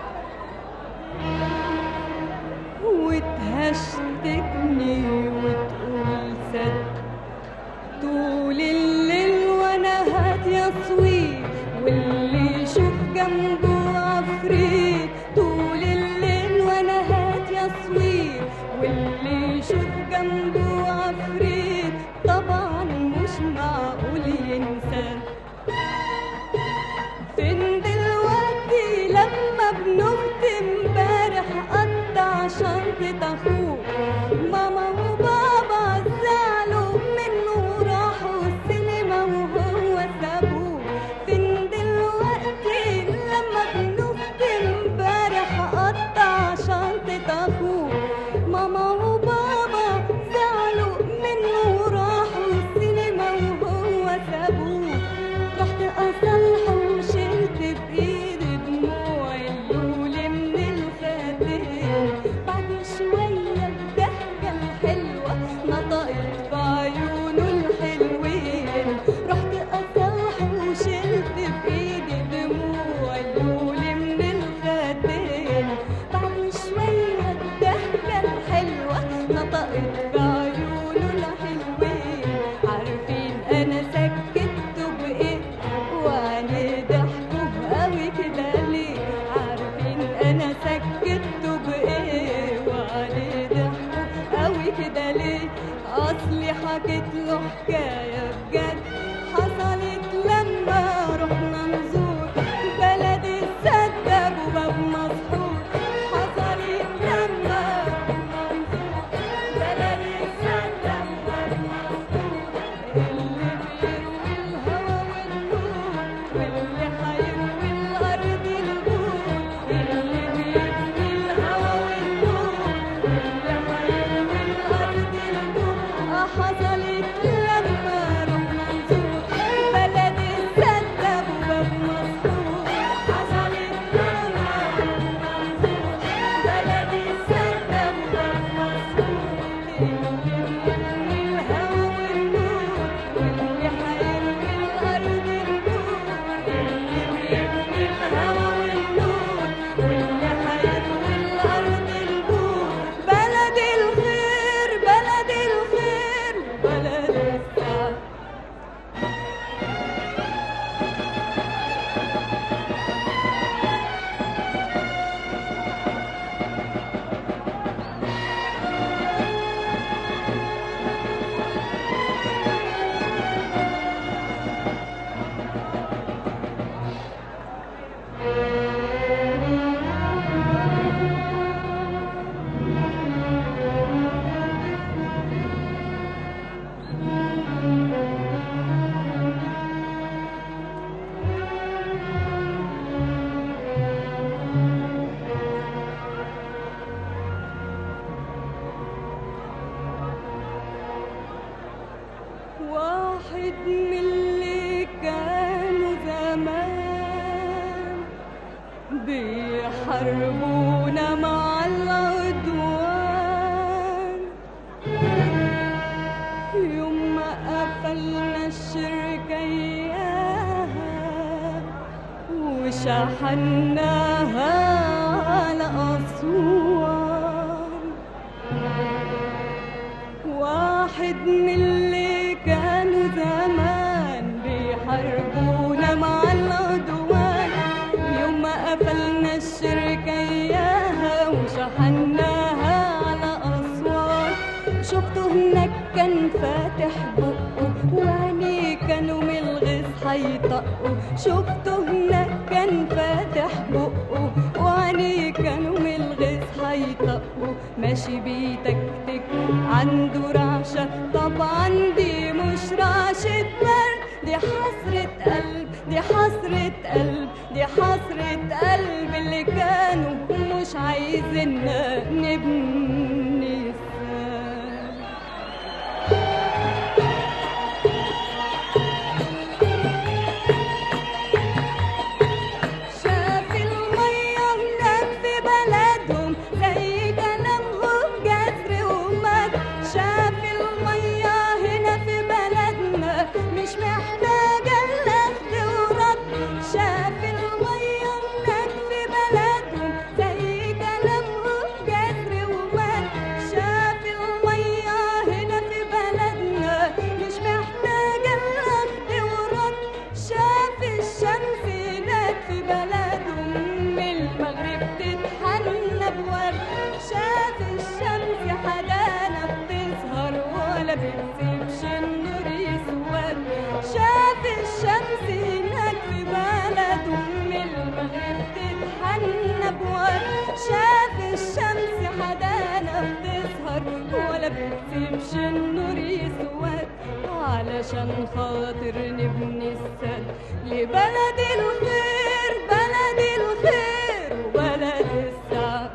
وتهشتكني وتقول سد طول الليل وانا هادية صويت، واللي يشوف جنبه عفريت طول الليل وانا هادية صويت، واللي يشوف جنبه عفريت طبعا مش معقول ينسى. فين دلوقتي لما بنخت امبارح قطع شنطة اخوه، ماما وبابا زعلوا منه وراحوا السينما وهو سابوه. فين دلوقتي لما بنخت امبارح قطع شنطة اخوه، ماما وبابا زعلوا منه وراحوا السينما وهو سابوه. رحت اصلحه وشلت بايدي دموعي اللولي من الخدين، بعد شوية الضحكة الحلوة نطقت بعيونه الحلوين. رحت اصلحه وشلت بايدي دموعي اللولي من الخدين، بعد شوية الضحكة الحلوة نطقت بعيونه الحلوين. عارفين انا سكته بايه وعيني ضحكوا قوي كده ليه؟ عارفين انا سكته بايه وعيني ضحكوا قوي كده ليه؟ اصلي حكيت له حكايه بجد حصلت لما رحنا نزور بلد السدب وباب مسحور. حصلت لما رحنا نزور بلد السدب وباب مسحور، اللي بيروي الهوى والنور واللي حيروي الارض البور، اللي بيحاربونا مع العدوان. يوم ما قفلنا الشركة إياها وشحناها على أسوان، واحد من اللي كانوا زمان بيحاربونا مع العدوان، يوم ما قفلنا الشركة إياها وشحناها على أسوان. شفته هناك كان فاتح بقه وعينيه كانوا من الغيظ حيطقوا. شفته هناك كان فاتح بقه وعينيه كانوا من الغيظ حيطقوا. ماشي بيتكتك عنده رعشة، طبعا دي مش رعشة برد، دي حسرة قلب، دي حسرة قلب، دي حسرة قلب اللي كانوا مش عايزيننا نبني سد. شاف المية هناك في بلدهم زي كلامهم جسر ومد. شاف المية هنا في بلدنا مش محتاجة الأخذ ورد. شاف المية هناك في بلدهم زي كلامهم جسر ومد. شاف المية هنا في بلدنا مش محتاجة الأخذ ورد. شاف الشمس هناك في بلدهم من المغرب تتحنى بورد. شاف الشمس حدانا بتسهر ولا بتسيبش النور يسود. شاف الشمس هناك في بلدهم من المغرب تتحنى بورد. شاف الشمس حدانا بتسهر ولا بتسيبش النور يسود. علشان خاطر نبني السد لبلد الخير، بلد الخير وبلد السعد.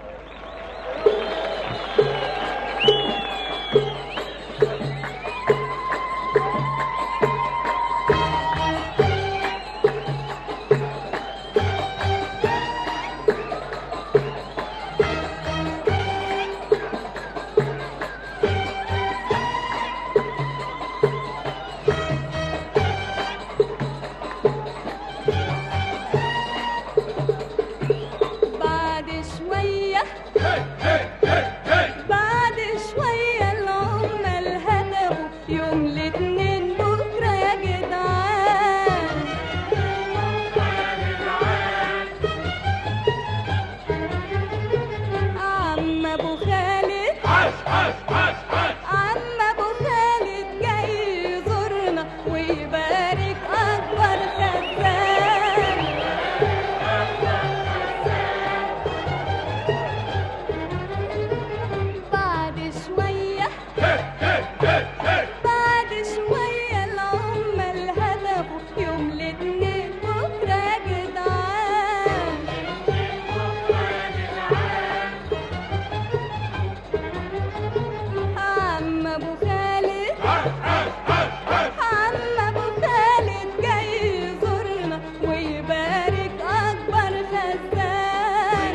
بعد شوية بعد شوية العمال هدبوا يوم الاتنين بكرة يا جدعان. عم أبو خالد عم أبو خالد جاي يزورنا ويبارك أكبر خزان. بعد شوية بعد شوية العمال هدبوا يوم الاتنين بكرة يا جدعان. عم أبو خالد عم أبو خالد جاي يزورنا ويبارك أكبر خزان.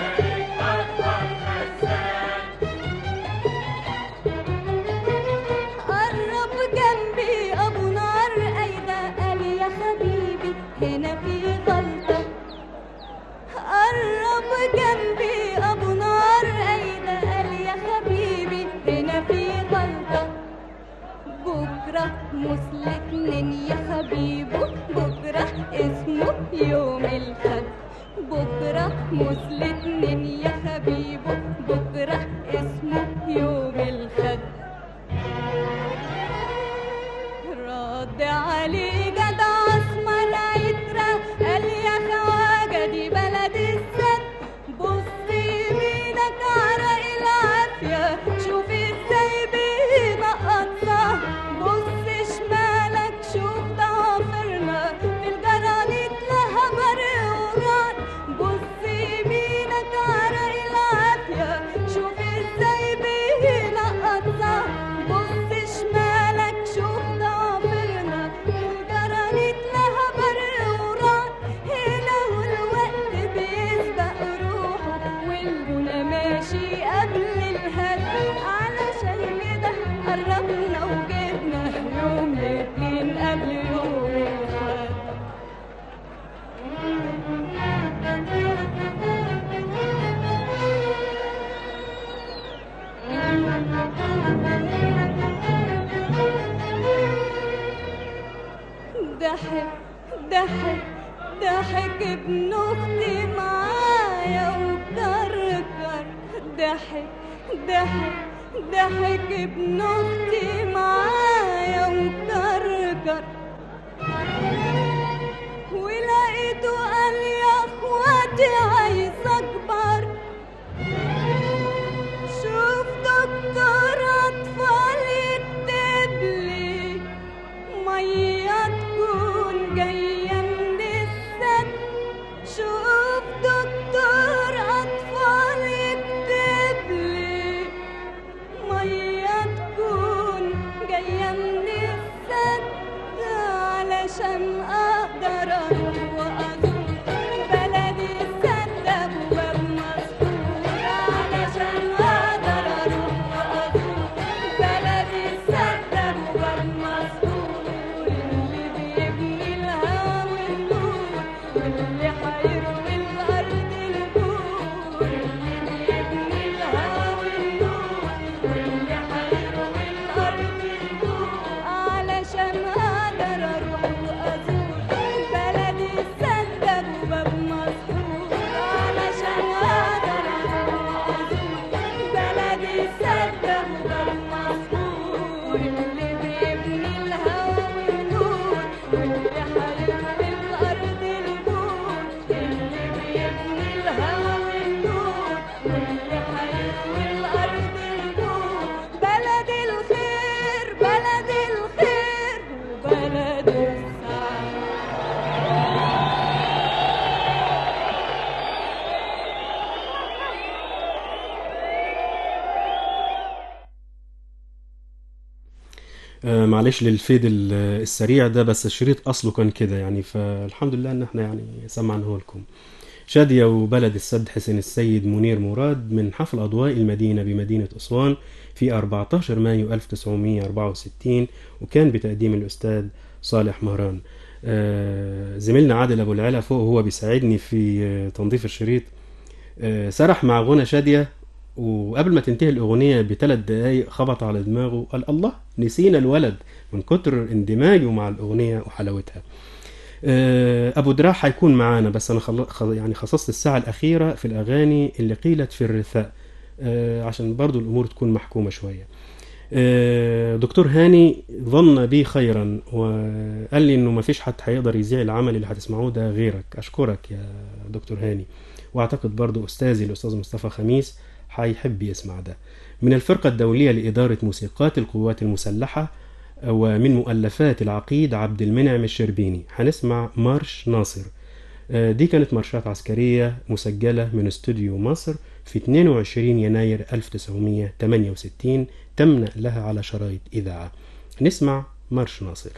قرب جنبي أبو نار أيدا قال يا حبيبي هنا في غلطة. قرب جنبي أبو نار أيدا قال يا حبيبي هنا في غلطة. بكرة مسلكن يا حبيبو، بكرة اسمه يوم الخد. بكرة مسلكن يا حبيبو، بكرة اسمه يوم الخد. رد عليه جدع اسمر عترة قال يا خواجة دي بلد السد. بص يمينك عرق العافية شوف ازاي بينقطنا. بص شمالك شوف ضوافرنا في الجرانيت لها برق ورعد. بص يمينك عرق العافية شوف ازاي بينقطنا. بص شمالك شوف ضوافرنا في الجرانيت ضحك ابن اختي معايا وكركر، ولقيته قال يا اخواتي عايز اكبر، شوف دكتور اطفال يكتبلي ميه تكون جايه من السد، شوف دكتور اطفال يكتبلي ميه تكون جايه من السد، علشان اقدر اروح وازور بلدي السد ابو باب مسطور، علشان اقدر اروح وازور بلدي السد ابو باب مسطور، اللي بيبني الهوى والنور واللي حيروي الارض البور، اللي بيبني الهوى والنور واللي حيروي الارض البور، علشان اقدر اروح وازور بلدي السد ابو باب مسطور، علشان اقدر اروح وازور بلدي السد ابو باب مسطور، اللي بيبني الهوى والنور واللي حيروي الارض البور، اللي بيبني الهوى والنور واللي حيروي الارض البور، بلد الخير بلد الخير وبلد السعادة. معلش للفيد السريع ده، بس الشريط اصله كان كده يعني، فالحمد لله ان احنا يعني سمعناه لكم. شادية وبلد السد حسين السيد منير مراد من حفل أضواء المدينة بمدينة أسوان في 14 مايو 1964، وكان بتقديم الأستاذ صالح مهران. زميلنا عادل أبو العلا فوق هو بيساعدني في تنظيف الشريط، سرح مع غنى شادية، وقبل ما تنتهي الأغنية ب3 دقايق خبط على دماغه قال الله نسينا الولد من كتر اندماجه مع الأغنية وحلاوتها. أبو دراع هيكون معانا، بس أنا يعني خصصت الساعة الأخيرة في الأغاني اللي قيلت في الرثاء عشان برضو الأمور تكون محكومة شوية. دكتور هاني ظن بي خيرا وقال لي إنه ما فيش حد هيقدر يذيع العمل اللي هتسمعوه ده غيرك. أشكرك يا دكتور هاني، وأعتقد برضو أستاذي الأستاذ مصطفى خميس هيحب يسمع ده. من الفرقة الدولية لإدارة موسيقات القوات المسلحة ومن مؤلفات العقيد عبد المنعم الشربيني هنسمع مارش ناصر. دي كانت مارشات عسكرية مسجلة من استوديو مصر في 22 يناير 1968، تم نقلها على شرايط إذاعة. نسمع مارش ناصر.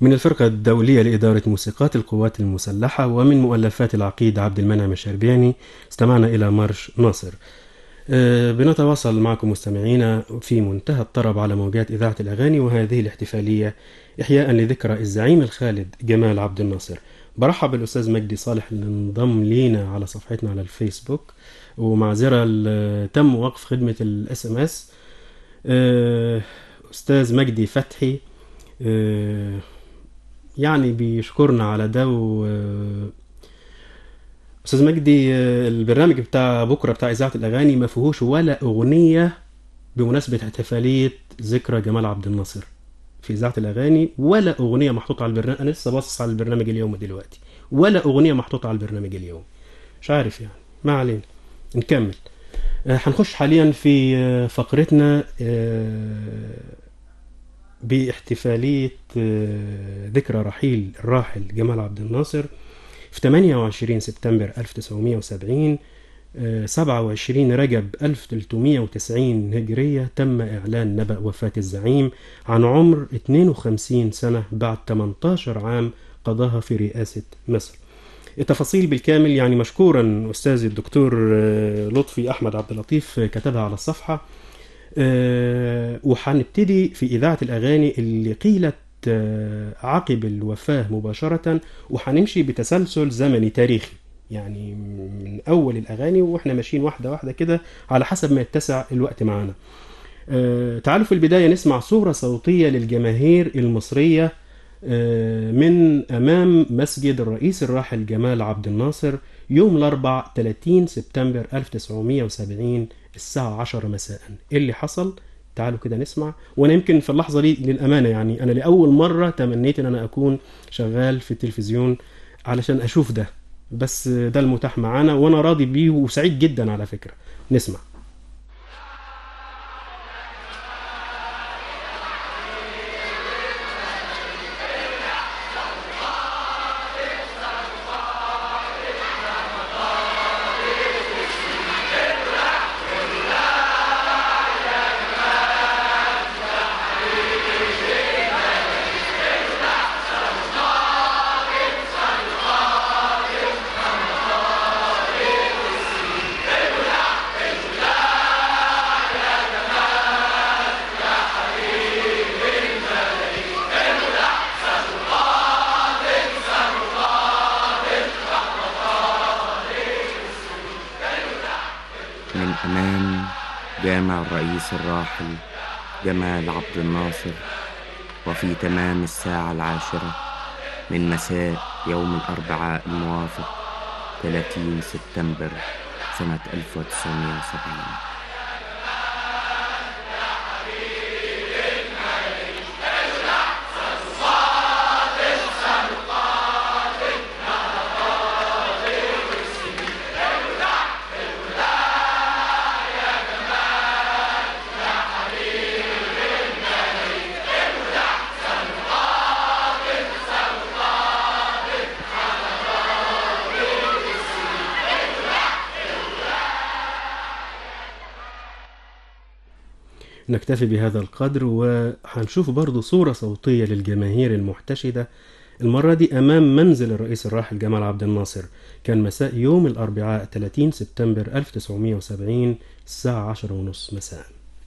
من الفرقة الدولية لإدارة موسيقات القوات المسلحة، ومن مؤلفات العقيد عبد المنعم الشربياني استمعنا إلى مارش ناصر. بنتواصل معكم مستمعينا في منتهى الطرب على موجات إذاعة الأغاني، وهذه الاحتفالية إحياء لذكرى الزعيم الخالد جمال عبد الناصر. برحب بالأستاذ مجدي صالح اللي انضم لينا على صفحتنا على الفيسبوك، ومعذرة تم وقف خدمة الSMS. أستاذ مجدي فتحي يعني بيشكرنا على ده. أستاذ مجدي، البرنامج بتاع بكرة بتاع إذاعة الأغاني ما فيهوش ولا أغنية بمناسبة احتفالية ذكرى جمال عبد الناصر في إذاعة الأغاني، ولا أغنية محطوطة على البرنامج. أنا لسه باصص على البرنامج اليوم دلوقتي، ولا أغنية محطوطة على البرنامج اليوم. مش عارف يعني، ما علينا، نكمل. هنخش حاليا في فقرتنا باحتفالية ذكرى رحيل الراحل جمال عبد الناصر في 28 سبتمبر 1970. 27 رجب 1390 هجرية تم إعلان نبأ وفاة الزعيم عن عمر 52 سنة بعد 18 عام قضاها في رئاسة مصر. التفاصيل بالكامل يعني مشكورا أستاذ الدكتور لطفي أحمد عبد اللطيف كتبها على الصفحة. وحنبتدي في إذاعة الأغاني اللي قيلت عقب الوفاة مباشرة، وحنمشي بتسلسل زمني تاريخي، يعني من أول الأغاني وإحنا ماشيين واحدة واحدة كده على حسب ما يتسع الوقت معنا. تعالوا في البداية نسمع صورة صوتية للجماهير المصرية من أمام مسجد الرئيس الراحل جمال عبد الناصر يوم الأربعاء 30 سبتمبر 1970 الساعة 10 مساء. إيه اللي حصل؟ تعالوا كده نسمع. وانا يمكن في اللحظة دي للأمانة يعني أنا لأول مرة تمنيت أن أنا أكون شغال في التلفزيون علشان أشوف ده، بس ده المتاح معانا وأنا راضي بيه وسعيد جدا على فكرة. نسمع. جامع الرئيس الراحل جمال عبد الناصر، وفي تمام الساعة 10 من مساء يوم الأربعاء الموافق 30 سبتمبر سنة 1970. نكتفي بهذا القدر، وهنشوف برضو صورة صوتية للجماهير المحتشدة المرة دي أمام منزل الرئيس الراحل جمال عبد الناصر. كان مساء يوم الأربعاء 30 سبتمبر 1970 الساعة 10:30 مساء.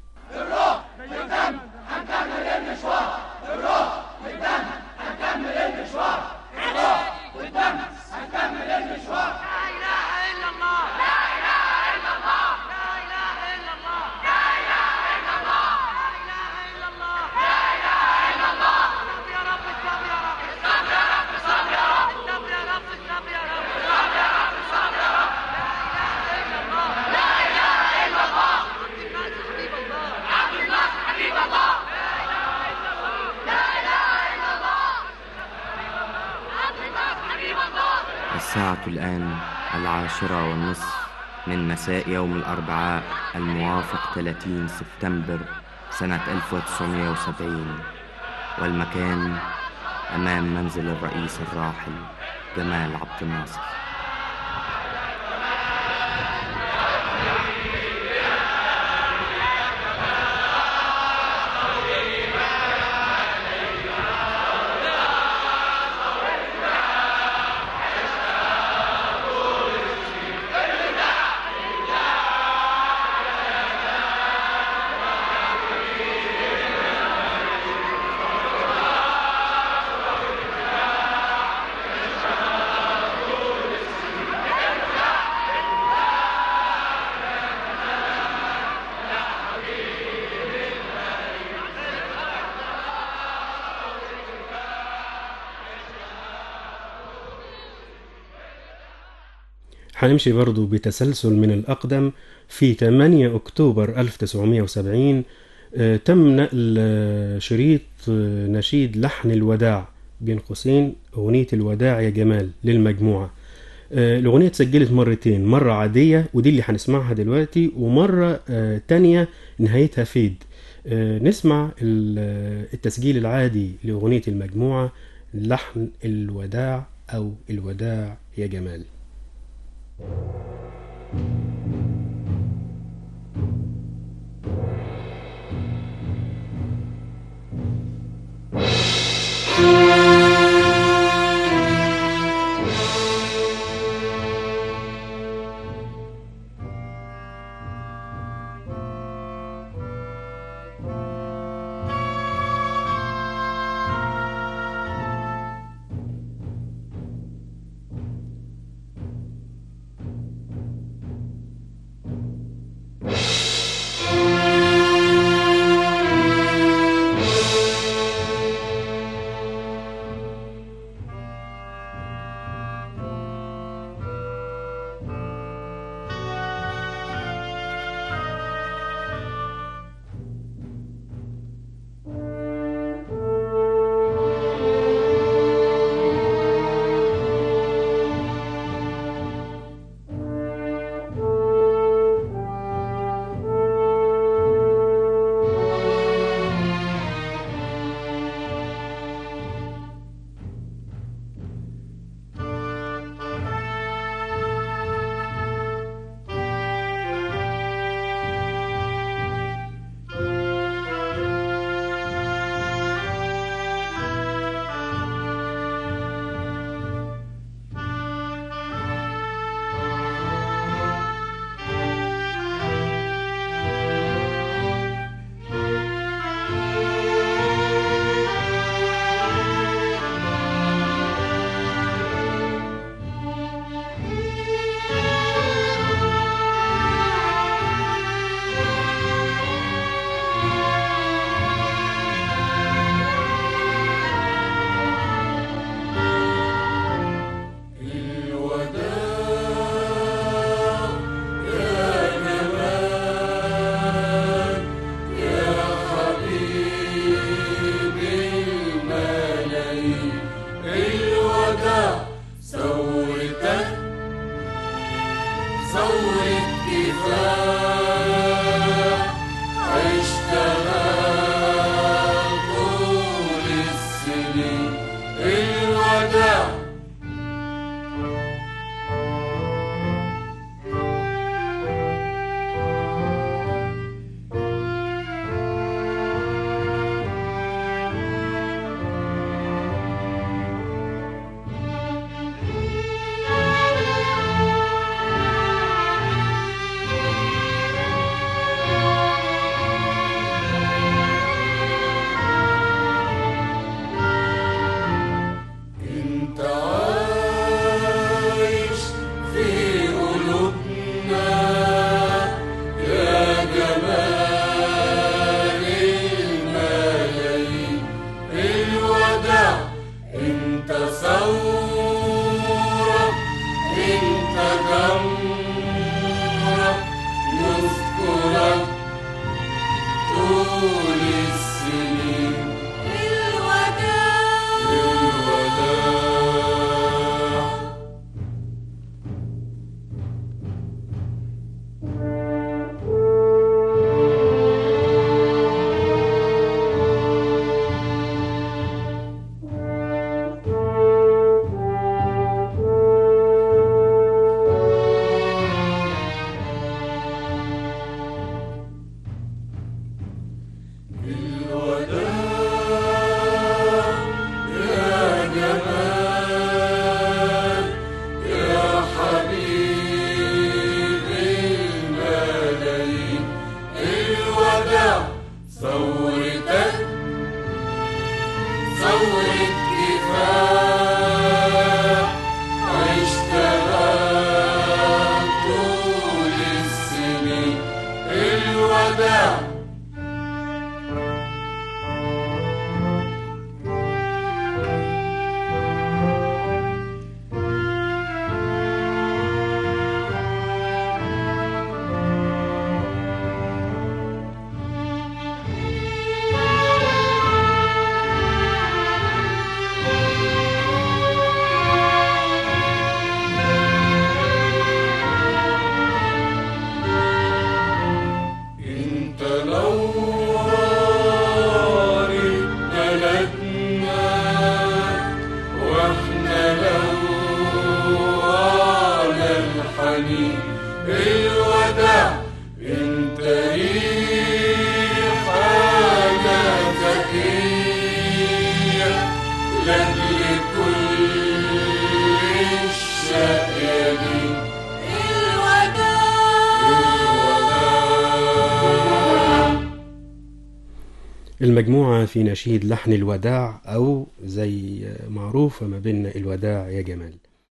الساعة الآن 10:30 من مساء يوم الأربعاء الموافق 30 سبتمبر سنة 1970، والمكان أمام منزل الرئيس الراحل جمال عبد الناصر. هنمشي برضو بتسلسل من الأقدم. في 8 أكتوبر 1970 تم نقل شريط نشيد لحن الوداع بين قوسين أغنية الوداع يا جمال للمجموعة. الأغنية اتسجلت مرتين، مرة عادية ودي اللي هنسمعها دلوقتي، ومرة تانية نهايتها فيد. نسمع التسجيل العادي لأغنية المجموعة لحن الوداع أو الوداع يا جمال. يعني الوداع انت ريح حاجة ذكية لاجل كل الشقية دي المجموعة في نشيد لحن الوداع، أو زي معروفة ما بيننا الوداع يا جمال.